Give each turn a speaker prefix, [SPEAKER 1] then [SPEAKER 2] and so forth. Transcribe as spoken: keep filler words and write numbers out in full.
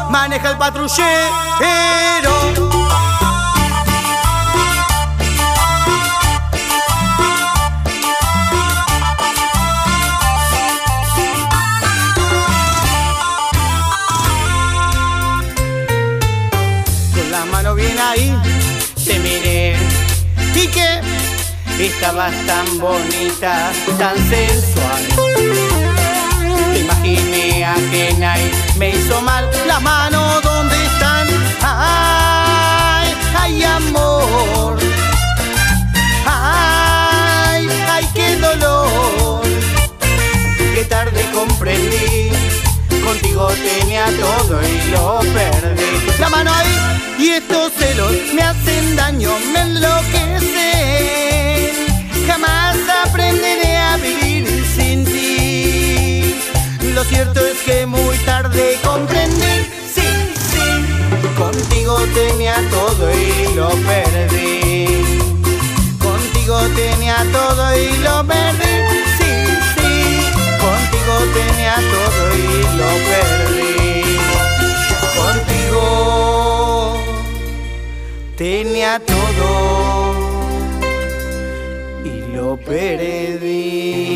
[SPEAKER 1] maneja el patrullero. Con la mano bien ahí te miré y que estabas tan bonita, tan sensual. Te imaginé ajena y me hizo mal. Las manos, ¿dónde están? Ay, ay, amor. Ay, ay, qué dolor. Qué tarde comprendí, contigo tenía todo y lo perdí. La mano ahí y estos celos me hacen daño, me enloquecen. Jamás aprenderé a vivir sin ti. Lo cierto es que muy tarde comprendí. Sí, sí, contigo tenía todo y lo perdí. Contigo tenía todo y lo perdí. Sí, sí, contigo tenía todo y lo perdí. Contigo tenía todo y lo perdí.